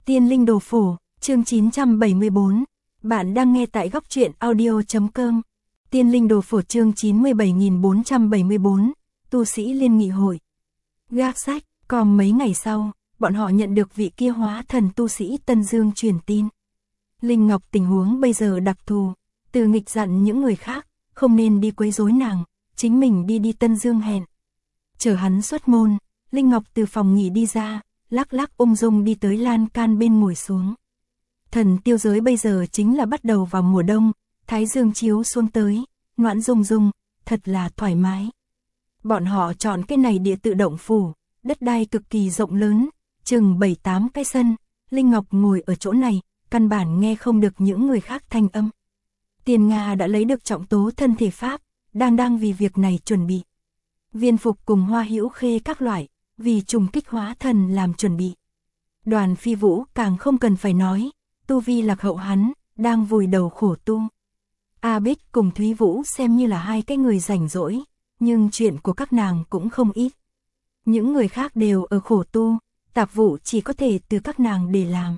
Tiên linh đồ phổ, chương 974. Bạn đang nghe tại góc truyện audio.com. Tiên linh đồ phổ chương 97474. Tu sĩ liên nghị hội. Gác sách, còn mấy ngày sau, bọn họ nhận được vị kia hóa thần tu sĩ Tân Dương truyền tin. Linh Ngọc tình huống bây giờ đặc thù, Từ Nghịch dặn những người khác, không nên đi quấy rối nàng, chính mình đi Tân Dương hẹn. Chờ hắn xuất môn, Linh Ngọc từ phòng nghỉ đi ra, lắc lắc ung dung đi tới lan can bên ngồi xuống. Thần tiêu giới bây giờ chính là bắt đầu vào mùa đông, thái dương chiếu xuống tới, noãn rung rung, thật là thoải mái. Bọn họ chọn cái này địa tự động phủ, đất đai cực kỳ rộng lớn, chừng 7-8 cái sân, Linh Ngọc ngồi ở chỗ này, căn bản nghe không được những người khác thanh âm. Tiền Nga đã lấy được trọng tố thân thể pháp, đang vì việc này chuẩn bị. Viên phục cùng Hoa Hữu Khê các loại, vì trùng kích hóa thần làm chuẩn bị. Đoàn Phi Vũ càng không cần phải nói, tu vi lạc hậu hắn, đang vùi đầu khổ tu. A Bích cùng Thúy Vũ xem như là hai cái người rảnh rỗi, nhưng chuyện của các nàng cũng không ít. Những người khác đều ở khổ tu, tạp vụ chỉ có thể từ các nàng để làm.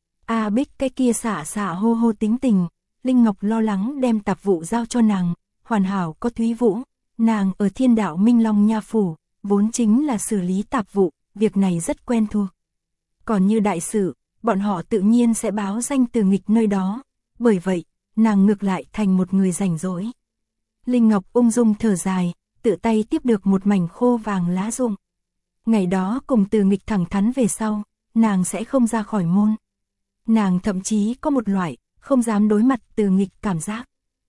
A Bích cái kia xả hô hô tính tình, Linh Ngọc lo lắng đem tạp vụ giao cho nàng, hoàn hảo có Thúy Vũ, nàng ở Thiên Đạo Minh Long Nha Phủ, vốn chính là xử lý tạp vụ, việc này rất quen thuộc. Còn như đại sự, bọn họ tự nhiên sẽ báo danh Từ Nghịch nơi đó, bởi vậy, nàng ngược lại thành một người rảnh rỗi. Linh Ngọc ung dung thở dài, tự tay tiếp được một mảnh khô vàng lá rụng. Ngày đó cùng Từ Nghịch thẳng thắn về sau, nàng sẽ không ra khỏi môn. Nàng thậm chí có một loại, không dám đối mặt Từ Nghịch cảm giác.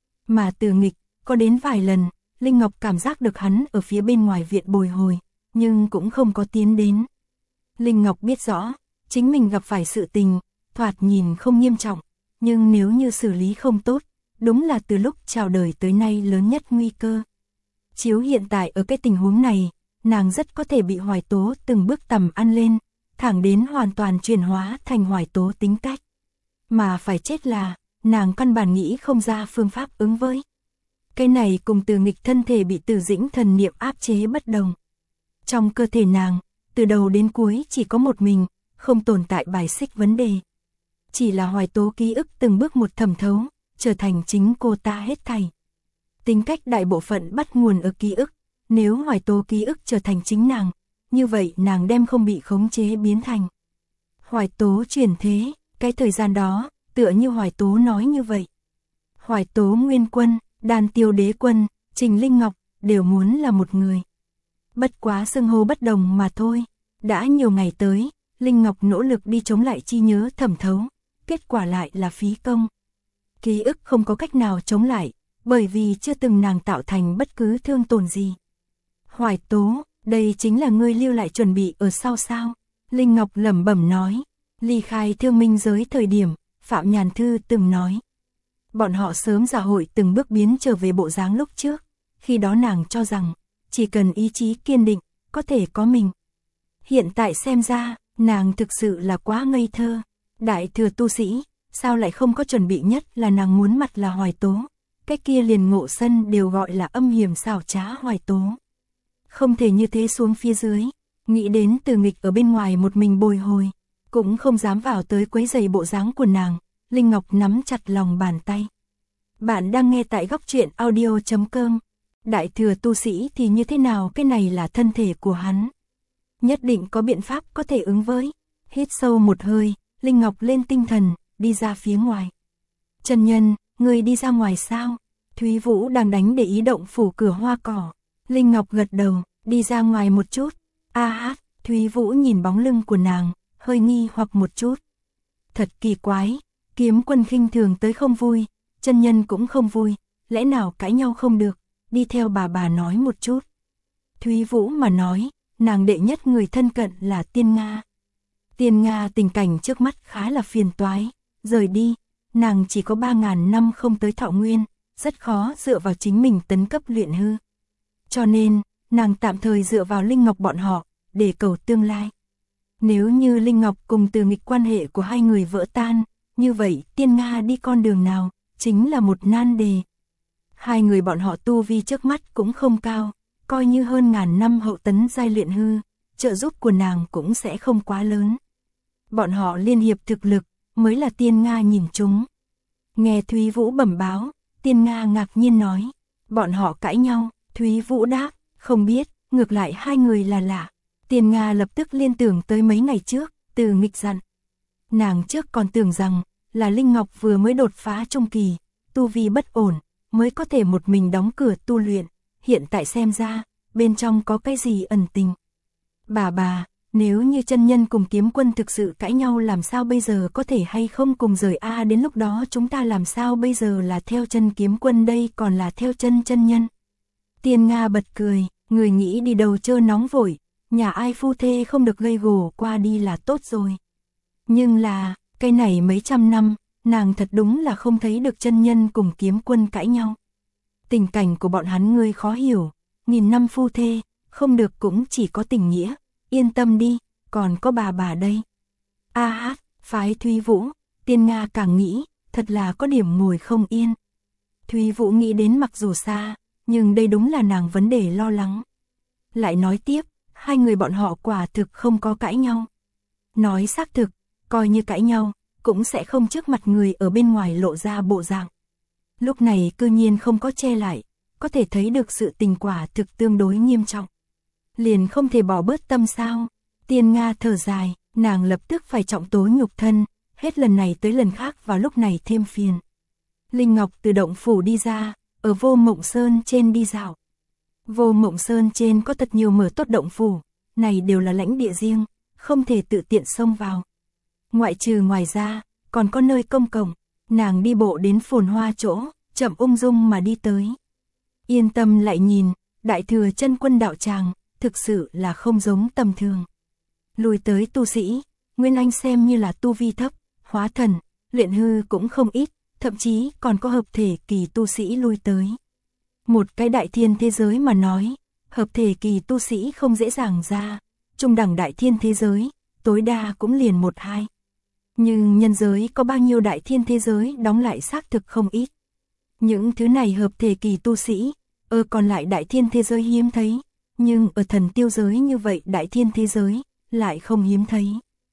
Mà Từ Nghịch, có đến vài lần, Linh Ngọc cảm giác được hắn ở phía bên ngoài viện bồi hồi, nhưng cũng không có tiến đến. Linh Ngọc biết rõ, chính mình gặp phải sự tình, thoạt nhìn không nghiêm trọng, nhưng nếu như xử lý không tốt, đúng là từ lúc chào đời tới nay lớn nhất nguy cơ. Chiếu hiện tại ở cái tình huống này, nàng rất có thể bị Hoài Tố từng bước tầm ăn lên, thẳng đến hoàn toàn chuyển hóa thành Hoài Tố tính cách. Mà phải chết là, nàng căn bản nghĩ không ra phương pháp ứng với. Cái này cùng Từ Nghịch thân thể bị Từ Dĩnh thần niệm áp chế bất đồng. Trong cơ thể nàng, từ đầu đến cuối chỉ có một mình, không tồn tại bài xích vấn đề. Chỉ là Hoài Tố ký ức từng bước một thẩm thấu, trở thành chính cô ta hết thảy. Tính cách đại bộ phận bắt nguồn ở ký ức, nếu Hoài Tố ký ức trở thành chính nàng, như vậy nàng đem không bị khống chế biến thành. Hoài Tố chuyển thế, cái thời gian đó, tựa như Hoài Tố nói như vậy. Hoài Tố Nguyên Quân, Đan Tiêu Đế Quân, Trình Linh Ngọc, đều muốn là một người. Bất quá xưng hô bất đồng mà thôi. Đã nhiều ngày tới, Linh Ngọc nỗ lực đi chống lại chi nhớ thẩm thấu, kết quả lại là phí công. Ký ức không có cách nào chống lại, bởi vì chưa từng nàng tạo thành bất cứ thương tổn gì. Hoài Tố, đây chính là ngươi lưu lại chuẩn bị ở sau sao? Linh Ngọc lẩm bẩm nói, ly khai Thương Minh giới thời điểm, Phạm Nhàn Thư từng nói. Bọn họ sớm giả hội từng bước biến trở về bộ dáng lúc trước, khi đó nàng cho rằng, chỉ cần ý chí kiên định, có thể có mình. Hiện tại xem ra, nàng thực sự là quá ngây thơ. Đại thừa tu sĩ, sao lại không có chuẩn bị nhất là nàng muốn mặt là Hoài Tố. Cái kia liền Ngộ Sân đều gọi là âm hiểm xảo trá Hoài Tố. Không thể như thế xuống phía dưới, nghĩ đến Từ Nghịch ở bên ngoài một mình bồi hồi, cũng không dám vào tới quấy rầy bộ dáng của nàng. Linh Ngọc nắm chặt lòng bàn tay. Bạn đang nghe tại góc truyện audio.com. Đại thừa tu sĩ thì như thế nào, cái này là thân thể của hắn. Nhất định có biện pháp có thể ứng với. Hít sâu một hơi, Linh Ngọc lên tinh thần, đi ra phía ngoài. Trần Nhân, người đi ra ngoài sao? Thúy Vũ đang đánh để ý động phủ cửa hoa cỏ. Linh Ngọc gật đầu, đi ra ngoài một chút. Thúy Vũ nhìn bóng lưng của nàng, hơi nghi hoặc một chút. Thật kỳ quái, Kiếm Quân khinh thường tới không vui, Chân Nhân cũng không vui, lẽ nào cãi nhau không được, đi theo bà nói một chút. Thúy Vũ mà nói, nàng đệ nhất người thân cận là Tiên Nga. Tiên Nga tình cảnh trước mắt khá là phiền toái, rời đi, nàng chỉ có 3.000 năm không tới thọ nguyên, rất khó dựa vào chính mình tấn cấp luyện hư. Cho nên, nàng tạm thời dựa vào Linh Ngọc bọn họ, để cầu tương lai. Nếu như Linh Ngọc cùng Từ Nghịch quan hệ của hai người vỡ tan, như vậy Tiên Nga đi con đường nào, chính là một nan đề. Hai người bọn họ tu vi trước mắt cũng không cao, coi như hơn ngàn năm hậu tấn giai luyện hư, trợ giúp của nàng cũng sẽ không quá lớn. bọn họ liên hiệp thực lực, mới là Tiên Nga nhìn chúng. Nghe Thúy Vũ bẩm báo, Tiên Nga ngạc nhiên nói, bọn họ cãi nhau, Thúy Vũ đáp, không biết, ngược lại hai người là lạ. Tiên Nga lập tức liên tưởng tới mấy ngày trước, Từ Nghịch dặn. Nàng trước còn tưởng rằng, là Linh Ngọc vừa mới đột phá trung kỳ, tu vi bất ổn, mới có thể một mình đóng cửa tu luyện, hiện tại xem ra, bên trong có cái gì ẩn tình. Bà, nếu như chân nhân cùng kiếm quân thực sự cãi nhau làm sao bây giờ, có thể hay không cùng rời a, đến lúc đó chúng ta làm sao bây giờ, là theo chân kiếm quân đây còn là theo chân chân nhân. Tiên Nga bật cười, người nghĩ đi đầu trơ nóng vội, nhà ai phu thê không được gây gổ qua đi là tốt rồi. Nhưng là, cái này mấy trăm năm, nàng thật đúng là không thấy được chân nhân cùng kiếm quân cãi nhau. Tình cảnh của bọn hắn ngươi khó hiểu, 1000 năm phu thê, không được cũng chỉ có tình nghĩa, yên tâm đi, còn có bà đây. Phái Thúy Vũ, Tiên Nga càng nghĩ, thật là có điểm ngồi không yên. Thúy Vũ nghĩ đến mặc dù xa, nhưng đây đúng là nàng vấn đề lo lắng. Lại nói tiếp, hai người bọn họ quả thực không có cãi nhau. Nói xác thực, coi như cãi nhau, cũng sẽ không trước mặt người ở bên ngoài lộ ra bộ dạng. Lúc này cư nhiên không có che lại, có thể thấy được sự tình quả thực tương đối nghiêm trọng. Liền không thể bỏ bớt tâm sao? Tiên Nga thở dài, nàng lập tức phải trọng tố nhục thân, hết lần này tới lần khác vào lúc này thêm phiền. Linh Ngọc từ động phủ đi ra, ở Vô Mộng Sơn trên đi dạo. Vô Mộng Sơn trên có thật nhiều mở tốt động phủ, này đều là lãnh địa riêng, không thể tự tiện xông vào. Ngoại trừ ngoài ra, còn có nơi công cộng, nàng đi bộ đến phồn hoa chỗ, chậm ung dung mà đi tới. Yên tâm lại nhìn, Đại Thừa Chân Quân đạo tràng, thực sự là không giống tầm thường. Lùi tới tu sĩ, Nguyên Anh xem như là tu vi thấp, hóa thần, luyện hư cũng không ít, thậm chí còn có hợp thể kỳ tu sĩ lui tới. Một cái đại thiên thế giới mà nói, hợp thể kỳ tu sĩ không dễ dàng ra, trung đẳng đại thiên thế giới, tối đa cũng liền 1-2. Nhưng nhân giới có bao nhiêu đại thiên thế giới đóng lại xác thực không ít. Những thứ này hợp thể kỳ tu sĩ, còn lại đại thiên thế giới hiếm thấy, nhưng ở thần tiêu giới như vậy đại thiên thế giới, lại không hiếm thấy.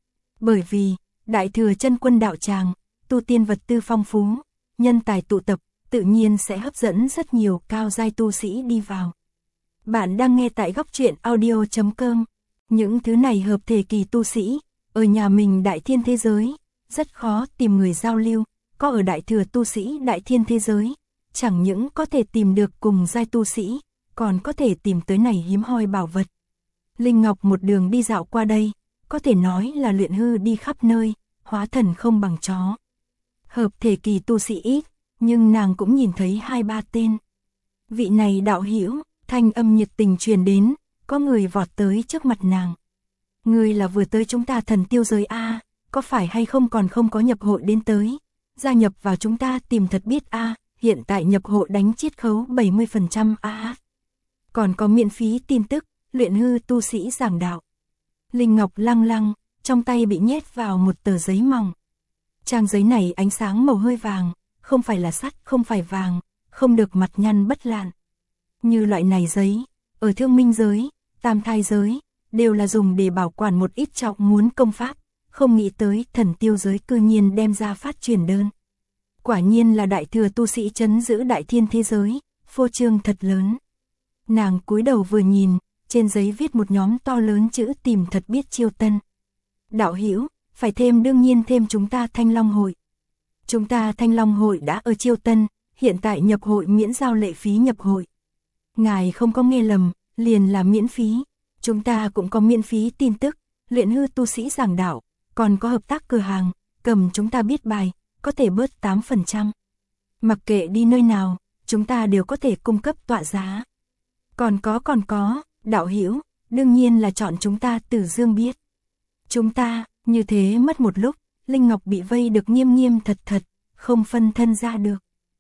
Bởi vì, Đại Thừa Chân Quân đạo tràng, tu tiên vật tư phong phú, nhân tài tụ tập, tự nhiên sẽ hấp dẫn rất nhiều cao giai tu sĩ đi vào. Bạn đang nghe tại Góc Truyện Audio.com. Những thứ này hợp thể kỳ tu sĩ, ở nhà mình đại thiên thế giới, rất khó tìm người giao lưu, có ở Đại Thừa tu sĩ đại thiên thế giới, chẳng những có thể tìm được cùng giai tu sĩ, còn có thể tìm tới này hiếm hoi bảo vật. Linh Ngọc một đường đi dạo qua đây, có thể nói là luyện hư đi khắp nơi, hóa thần không bằng chó. Hợp thể kỳ tu sĩ ít, nhưng nàng cũng nhìn thấy 2-3 tên. Vị này đạo hữu, thanh âm nhiệt tình truyền đến, có người vọt tới trước mặt nàng. Người là vừa tới chúng ta thần tiêu giới a, có phải hay không còn không có nhập hội đến tới, gia nhập vào chúng ta tìm thật biết a, hiện tại nhập hội đánh chiết khấu 70% a. Còn có miễn phí tin tức, luyện hư tu sĩ giảng đạo. Linh Ngọc lăng lăng, trong tay bị nhét vào một tờ giấy mỏng. Trang giấy này ánh sáng màu hơi vàng, không phải là sắt, không phải vàng, không được mặt nhăn bất lạn. Như loại này giấy, ở thương minh giới, tam thai giới, đều là dùng để bảo quản một ít trọng muốn công pháp, không nghĩ tới thần tiêu giới cư nhiên đem ra phát truyền đơn. Quả nhiên là Đại Thừa tu sĩ trấn giữ đại thiên thế giới, phô trương thật lớn. Nàng cúi đầu vừa nhìn, trên giấy viết một nhóm to lớn chữ tìm thật biết chiêu tân. Đạo hữu, phải thêm, đương nhiên thêm chúng ta Thanh Long hội. Chúng ta Thanh Long hội đã ở chiêu tân, hiện tại nhập hội miễn giao lệ phí nhập hội. Ngài không có nghe lầm, liền là miễn phí. Chúng ta cũng có miễn phí tin tức, luyện hư tu sĩ giảng đạo, còn có hợp tác cửa hàng, cầm chúng ta biết bài, có thể bớt 8%. Mặc kệ đi nơi nào, chúng ta đều có thể cung cấp tọa giá. Còn có, đạo hữu, đương nhiên là chọn chúng ta Tử Dương biết. Chúng ta, như thế mất một lúc, Linh Ngọc bị vây được nghiêm nghiêm thật, không phân thân ra được.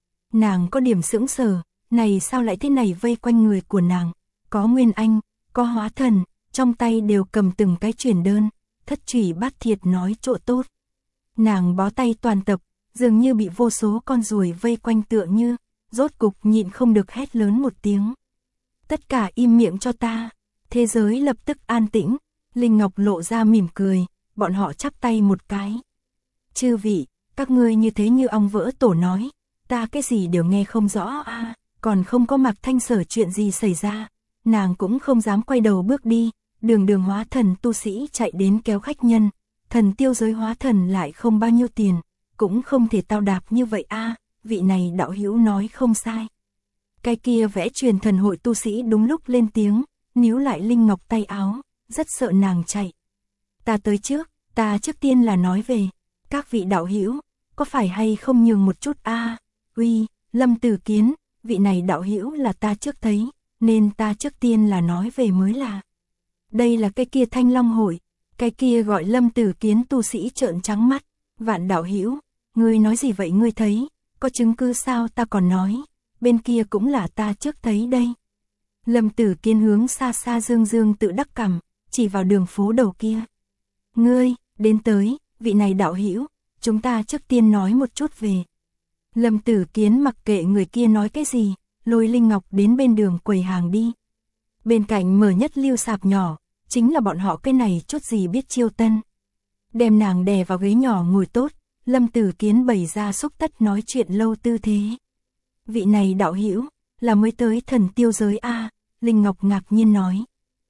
Nàng có điểm sững sờ, này sao lại thế này, vây quanh người của nàng, có Nguyên Anh, có hóa thần, trong tay đều cầm từng cái truyền đơn, thất trủy bát thiệt nói chỗ tốt. Nàng bó tay toàn tập, dường như bị vô số con ruồi vây quanh tựa như, rốt cục nhịn không được hét lớn một tiếng. Tất cả im miệng cho ta, thế giới lập tức an tĩnh, Linh Ngọc lộ ra mỉm cười, bọn họ chắp tay một cái. Chư vị, các ngươi như thế như ong vỡ tổ nói, ta cái gì đều nghe không rõ à, còn không có Mạc Thanh Sở chuyện gì xảy ra, nàng cũng không dám quay đầu bước đi, đường hóa thần tu sĩ chạy đến kéo khách nhân, thần tiêu giới hóa thần lại không bao nhiêu tiền, cũng không thể tao đạp như vậy a, vị này đạo hữu nói không sai. Cái kia vẽ truyền thần hội tu sĩ đúng lúc lên tiếng, níu lại Linh Ngọc tay áo, rất sợ nàng chạy. Ta tới trước, ta trước tiên là nói về, các vị đạo hữu, có phải hay không nhường một chút a? Uy, Lâm Tử Kiến, vị này đạo hữu là ta trước thấy, nên ta trước tiên là nói về mới là. Đây là cái kia Thanh Long hội, cái kia gọi Lâm Tử Kiến tu sĩ trợn trắng mắt, Vạn đạo hữu, ngươi nói gì vậy ngươi thấy, có chứng cứ sao ta còn nói, bên kia cũng là ta trước thấy đây. Lâm Tử Kiến hướng xa xa dương tự đắc cằm, chỉ vào đường phố đầu kia. Ngươi, đến tới, vị này đạo hữu, chúng ta trước tiên nói một chút về. Lâm Tử Kiến mặc kệ người kia nói cái gì, lôi Linh Ngọc đến bên đường quầy hàng đi. Bên cạnh mở nhất lưu sạp nhỏ, chính là bọn họ cái này chút gì biết chiêu tân. Đem nàng đè vào ghế nhỏ ngồi tốt, Lâm Tử Kiến bày ra xúc tất nói chuyện lâu tư thế. Vị này đạo hữu là mới tới thần tiêu giới a, Linh Ngọc ngạc nhiên nói.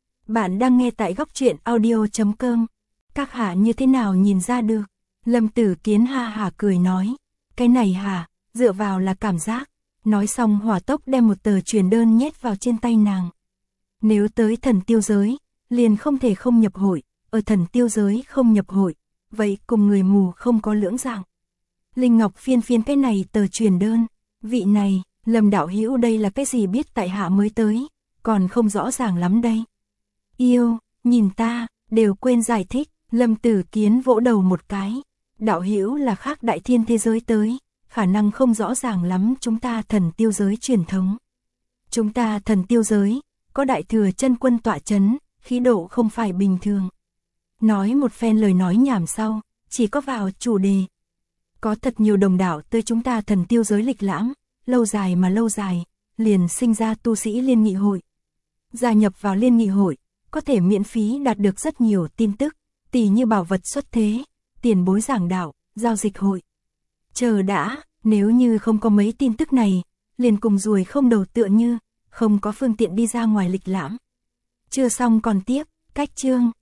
Bạn đang nghe tại góc truyện audio.com. Các hạ như thế nào nhìn ra được? Lâm Tử Kiến ha hả cười nói. Cái này hả, dựa vào là cảm giác. Nói xong hỏa tốc đem một tờ truyền đơn nhét vào trên tay nàng. Nếu tới thần tiêu giới, liền không thể không nhập hội, ở thần tiêu giới không nhập hội, vậy cùng người mù không có lưỡng dạng. Linh Ngọc phiên cái này tờ truyền đơn, vị này, Lâm đạo hữu đây là cái gì biết tại hạ mới tới, còn không rõ ràng lắm đây. Yêu, nhìn ta, đều quên giải thích, Lâm Tử Kiến vỗ đầu một cái, đạo hữu là khác đại thiên thế giới tới, khả năng không rõ ràng lắm chúng ta thần tiêu giới truyền thống. Chúng ta thần tiêu giới, có đại thừa chân quân tọa chấn, khí độ không phải bình thường. Nói một phen lời nói nhảm sau, chỉ có vào chủ đề. Có thật nhiều đồng đạo tới chúng ta thần tiêu giới lịch lãm, lâu dài, liền sinh ra tu sĩ liên nghị hội. Gia nhập vào liên nghị hội, có thể miễn phí đạt được rất nhiều tin tức, tỉ như bảo vật xuất thế, tiền bối giảng đạo, giao dịch hội. Chờ đã, nếu như không có mấy tin tức này, liền cùng ruồi không đầu tựa như, không có phương tiện đi ra ngoài lịch lãm. Chưa xong còn tiếp, cách chương.